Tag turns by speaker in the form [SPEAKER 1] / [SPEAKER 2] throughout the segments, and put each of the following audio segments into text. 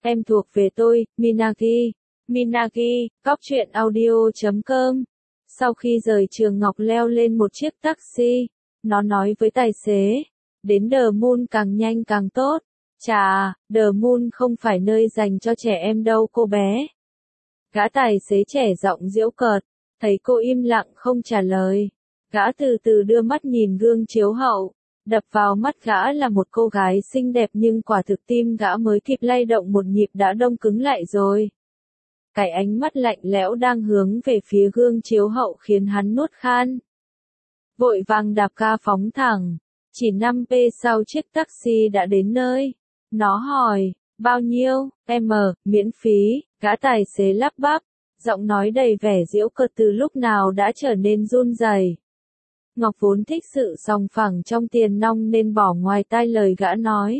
[SPEAKER 1] Em thuộc về tôi, Minagi. Minagi, cóc truyện audio.com. Sau khi rời trường Ngọc leo lên một chiếc taxi. Nó nói với tài xế. Đến The Moon càng nhanh càng tốt. Chà, The Moon không phải nơi dành cho trẻ em đâu cô bé. Gã tài xế trẻ giọng giễu cợt. Thấy cô im lặng không trả lời. Gã từ từ đưa mắt nhìn gương chiếu hậu. Đập vào mắt gã là một cô gái xinh đẹp nhưng quả thực tim gã mới kịp lay động một nhịp đã đông cứng lại rồi. Cái ánh mắt lạnh lẽo đang hướng về phía gương chiếu hậu khiến hắn nuốt khan. Vội vàng đạp ga phóng thẳng. Chỉ 5p sau chiếc taxi đã đến nơi. Nó hỏi, bao nhiêu, miễn phí, gã tài xế lắp bắp. Giọng nói đầy vẻ giễu cợt từ lúc nào đã trở nên run rẩy. Ngọc vốn thích sự sòng phẳng trong tiền nong nên bỏ ngoài tai lời gã nói.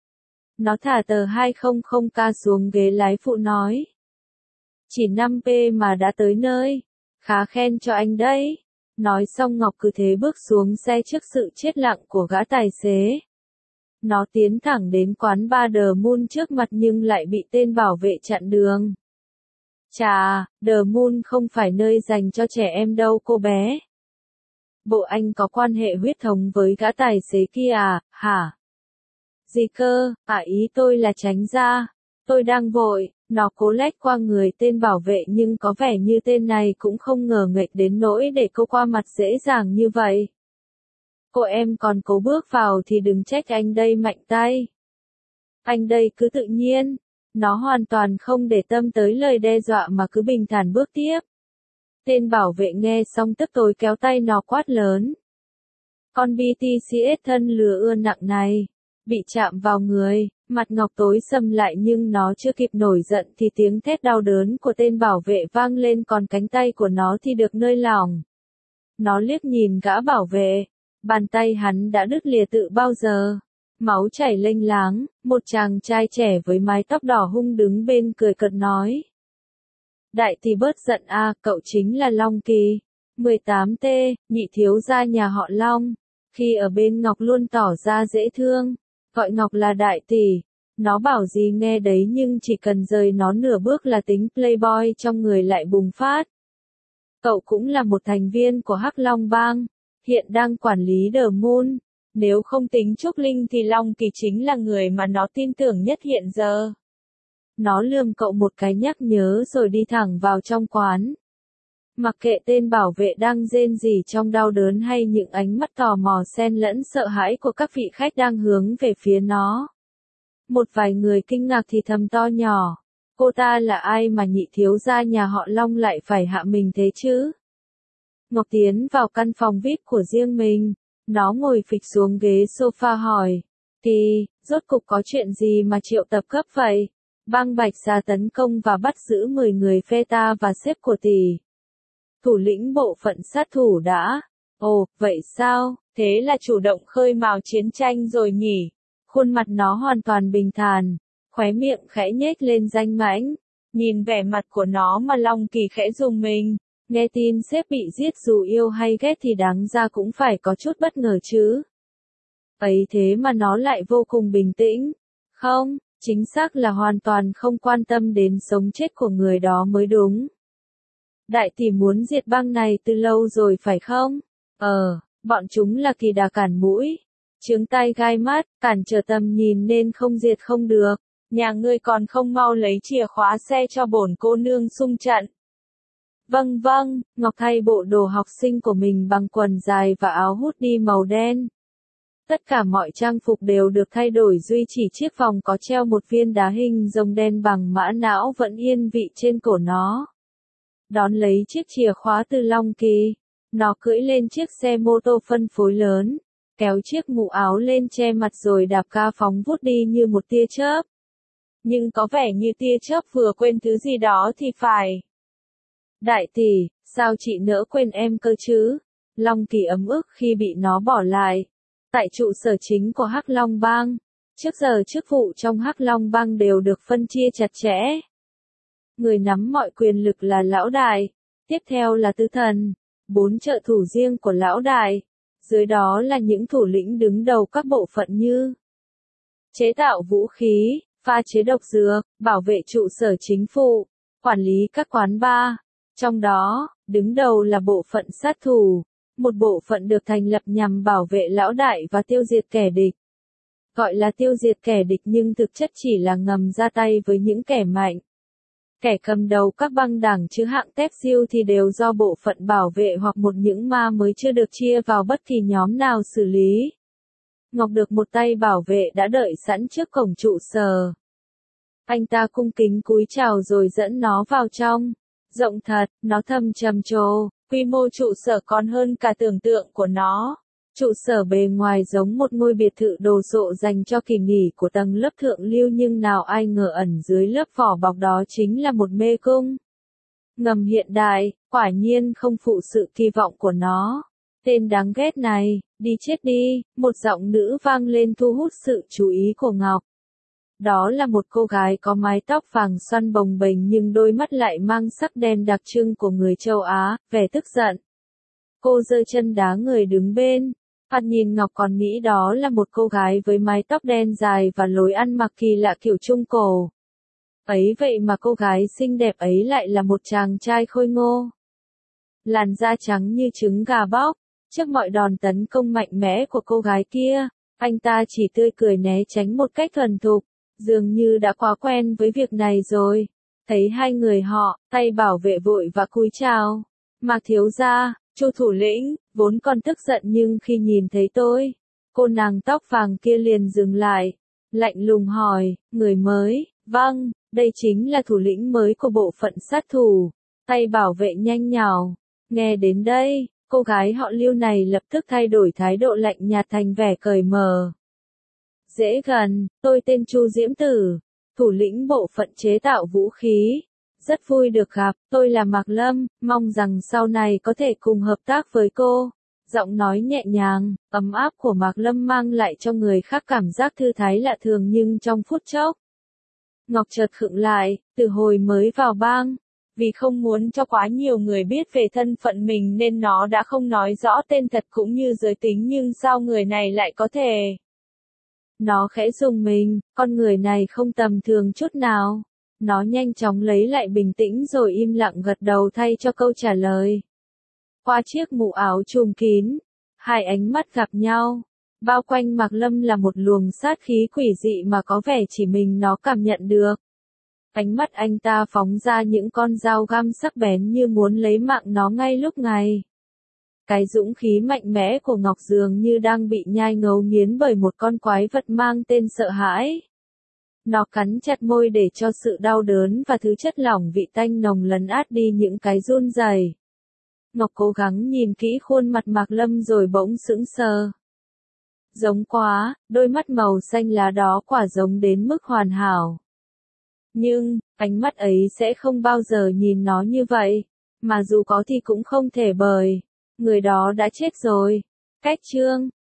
[SPEAKER 1] Nó thả tờ 200k xuống ghế lái phụ nói. Chỉ 5p mà đã tới nơi. Khá khen cho anh đấy. Nói xong Ngọc cứ thế bước xuống xe trước sự chết lặng của gã tài xế. Nó tiến thẳng đến quán bar The Moon trước mặt nhưng lại bị tên bảo vệ chặn đường. Chà, The Moon không phải nơi dành cho trẻ em đâu cô bé. Bộ anh có quan hệ huyết thống với gã tài xế kia à, hả? Gì cơ, ý tôi là tránh ra. Tôi đang vội, nó cố lách qua người tên bảo vệ nhưng có vẻ như tên này cũng không ngờ nghệch đến nỗi để cô qua mặt dễ dàng như vậy. Cô em còn cố bước vào thì đừng trách anh đây mạnh tay. Anh đây cứ tự nhiên. Nó hoàn toàn không để tâm tới lời đe dọa mà cứ bình thản bước tiếp. Tên bảo vệ nghe xong tức tối kéo tay nó quát lớn. Con BTCS thân lừa ưa nặng này. Bị chạm vào người, mặt Ngọc tối sầm lại nhưng nó chưa kịp nổi giận thì tiếng thét đau đớn của tên bảo vệ vang lên còn cánh tay của nó thì được nơi lỏng. Nó liếc nhìn gã bảo vệ. Bàn tay hắn đã đứt lìa từ bao giờ. Máu chảy lênh láng, một chàng trai trẻ với mái tóc đỏ hung đứng bên cười cợt nói. Đại tỷ bớt giận cậu chính là Long Kỳ. 18T, nhị thiếu gia nhà họ Long. Khi ở bên Ngọc luôn tỏ ra dễ thương. Gọi Ngọc là đại tỷ. Nó bảo gì nghe đấy nhưng chỉ cần rời nó nửa bước là tính playboy trong người lại bùng phát. Cậu cũng là một thành viên của Hắc Long Bang. Hiện đang quản lý The Moon. Nếu không tính Trúc Linh thì Long Kỳ chính là người mà nó tin tưởng nhất hiện giờ. Nó lườm cậu một cái nhắc nhớ rồi đi thẳng vào trong quán. Mặc kệ tên bảo vệ đang rên rỉ trong đau đớn hay những ánh mắt tò mò xen lẫn sợ hãi của các vị khách đang hướng về phía nó. Một vài người kinh ngạc thì thầm to nhỏ. Cô ta là ai mà nhị thiếu gia nhà họ Long lại phải hạ mình thế chứ? Ngọc tiến vào căn phòng VIP của riêng mình. Nó ngồi phịch xuống ghế sofa hỏi. Thì, rốt cục có chuyện gì mà triệu tập gấp vậy? Bang Bạch Sa tấn công và bắt giữ 10 người phe ta và sếp của tỷ. Thủ lĩnh bộ phận sát thủ đã. Ồ, vậy sao? Thế là chủ động khơi mào chiến tranh rồi nhỉ? Khuôn mặt nó hoàn toàn bình thản. Khóe miệng khẽ nhếch lên danh mãnh. Nhìn vẻ mặt của nó mà Long Kỳ khẽ rùng mình. Nghe tin sếp bị giết dù yêu hay ghét thì đáng ra cũng phải có chút bất ngờ chứ. Ấy thế mà nó lại vô cùng bình tĩnh. Không, chính xác là hoàn toàn không quan tâm đến sống chết của người đó mới đúng. Đại tỷ muốn diệt bang này từ lâu rồi phải không? Bọn chúng là kỳ đà cản mũi. Chướng tai gai mắt, cản trở tầm nhìn nên không diệt không được. Nhà ngươi còn không mau lấy chìa khóa xe cho bổn cô nương xung trận. Vâng, Ngọc thay bộ đồ học sinh của mình bằng quần dài và áo hoodie màu đen. Tất cả mọi trang phục đều được thay đổi duy chỉ chiếc vòng có treo một viên đá hình rồng đen bằng mã não vẫn yên vị trên cổ nó. Đón lấy chiếc chìa khóa từ Long Kỳ. Nó cưỡi lên chiếc xe mô tô phân phối lớn, kéo chiếc mũ áo lên che mặt rồi đạp ga phóng vút đi như một tia chớp. Nhưng có vẻ như tia chớp vừa quên thứ gì đó thì phải. Đại tỷ, sao chị nỡ quên em cơ chứ? Long Kỳ ấm ức khi bị nó bỏ lại. Tại trụ sở chính của Hắc Long Bang, trước giờ chức vụ trong Hắc Long Bang đều được phân chia chặt chẽ. Người nắm mọi quyền lực là lão đại, tiếp theo là tư thần, 4 trợ thủ riêng của lão đại, dưới đó là những thủ lĩnh đứng đầu các bộ phận như chế tạo vũ khí, pha chế độc dược, bảo vệ trụ sở chính phủ, quản lý các quán bar. Trong đó, đứng đầu là bộ phận sát thủ, một bộ phận được thành lập nhằm bảo vệ lão đại và tiêu diệt kẻ địch. Gọi là tiêu diệt kẻ địch nhưng thực chất chỉ là ngầm ra tay với những kẻ mạnh. Kẻ cầm đầu các băng đảng chứ hạng tép siêu thì đều do bộ phận bảo vệ hoặc một những ma mới chưa được chia vào bất kỳ nhóm nào xử lý. Ngọc được một tay bảo vệ đã đợi sẵn trước cổng trụ sở. Anh ta cung kính cúi chào rồi dẫn nó vào trong. Rộng thật, nó thầm trầm trồ, quy mô trụ sở còn hơn cả tưởng tượng của nó. Trụ sở bề ngoài giống một ngôi biệt thự đồ sộ dành cho kỳ nghỉ của tầng lớp thượng lưu nhưng nào ai ngờ ẩn dưới lớp vỏ bọc đó chính là một mê cung. Ngầm hiện đại, quả nhiên không phụ sự kỳ vọng của nó. Tên đáng ghét này, đi chết đi, một giọng nữ vang lên thu hút sự chú ý của Ngọc. Đó là một cô gái có mái tóc vàng xoăn bồng bềnh nhưng đôi mắt lại mang sắc đen đặc trưng của người châu Á, vẻ tức giận. Cô giơ chân đá người đứng bên. Thoạt nhìn Ngọc còn nghĩ đó là một cô gái với mái tóc đen dài và lối ăn mặc kỳ lạ kiểu Trung Cổ. Ấy vậy mà cô gái xinh đẹp ấy lại là một chàng trai khôi ngô. Làn da trắng như trứng gà bóc. Trước mọi đòn tấn công mạnh mẽ của cô gái kia, anh ta chỉ tươi cười né tránh một cách thuần thục, dường như đã quá quen với việc này rồi. Thấy hai người họ, tay bảo vệ vội và cúi chào. Mạc thiếu gia, Chu thủ lĩnh, vốn còn tức giận nhưng khi nhìn thấy tôi, cô nàng tóc vàng kia liền dừng lại, lạnh lùng hỏi, người mới, vâng, đây chính là thủ lĩnh mới của bộ phận sát thủ. Tay bảo vệ nhanh nhào, nghe đến đây, cô gái họ Lưu này lập tức thay đổi thái độ lạnh nhạt thành vẻ cởi mở. Dễ gần, tôi tên Chu Diễm Tử, thủ lĩnh bộ phận chế tạo vũ khí. Rất vui được gặp, tôi là Mạc Lâm, mong rằng sau này có thể cùng hợp tác với cô. Giọng nói nhẹ nhàng, ấm áp của Mạc Lâm mang lại cho người khác cảm giác thư thái lạ thường nhưng trong phút chốc. Ngọc chợt khựng lại, từ hồi mới vào bang. Vì không muốn cho quá nhiều người biết về thân phận mình nên nó đã không nói rõ tên thật cũng như giới tính nhưng sao người này lại có thể. Nó khẽ rùng mình, con người này không tầm thường chút nào. Nó nhanh chóng lấy lại bình tĩnh rồi im lặng gật đầu thay cho câu trả lời. Qua chiếc mũ áo trùm kín, hai ánh mắt gặp nhau. Bao quanh Mạc Lâm là một luồng sát khí quỷ dị mà có vẻ chỉ mình nó cảm nhận được. Ánh mắt anh ta phóng ra những con dao găm sắc bén như muốn lấy mạng nó ngay lúc này. Cái dũng khí mạnh mẽ của Ngọc dường như đang bị nhai ngấu nghiến bởi một con quái vật mang tên sợ hãi. Nó cắn chặt môi để cho sự đau đớn và thứ chất lỏng vị tanh nồng lấn át đi những cái run rẩy. Ngọc cố gắng nhìn kỹ khuôn mặt Mạc Lâm rồi bỗng sững sờ. Giống quá, đôi mắt màu xanh lá đó quả giống đến mức hoàn hảo. Nhưng, ánh mắt ấy sẽ không bao giờ nhìn nó như vậy, mà dù có thì cũng không thể bởi người đó đã chết rồi. Cách chương